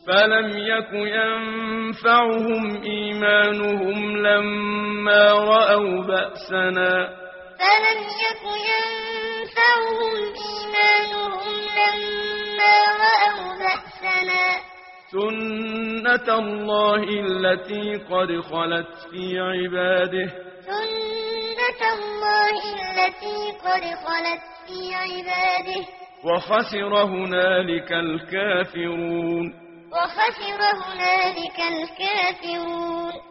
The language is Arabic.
فلم يك ينفعهم إيمانهم لما رأوا بأسنا فلم يك ينفعهم إيمانهم لما رأوا بأسنا سنة الله التي قد خلت في عباده سنة الله التي قد خلت في عباده وخسر هنالك الكافرون وخسر هنالك الكافرون